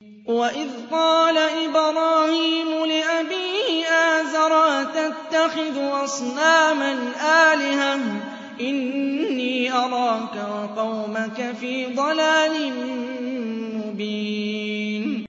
وَإِذْ قَالَ إِبْرَاهِيمُ لِأَبِيهِ آزَرَ أَتَتَّخِذُ أَصْنَامًا آلِهَةً ۖ إِنِّي أَرَاكَ وَقَوْمَكَ فِي ضَلَالٍ مُّبِينٍ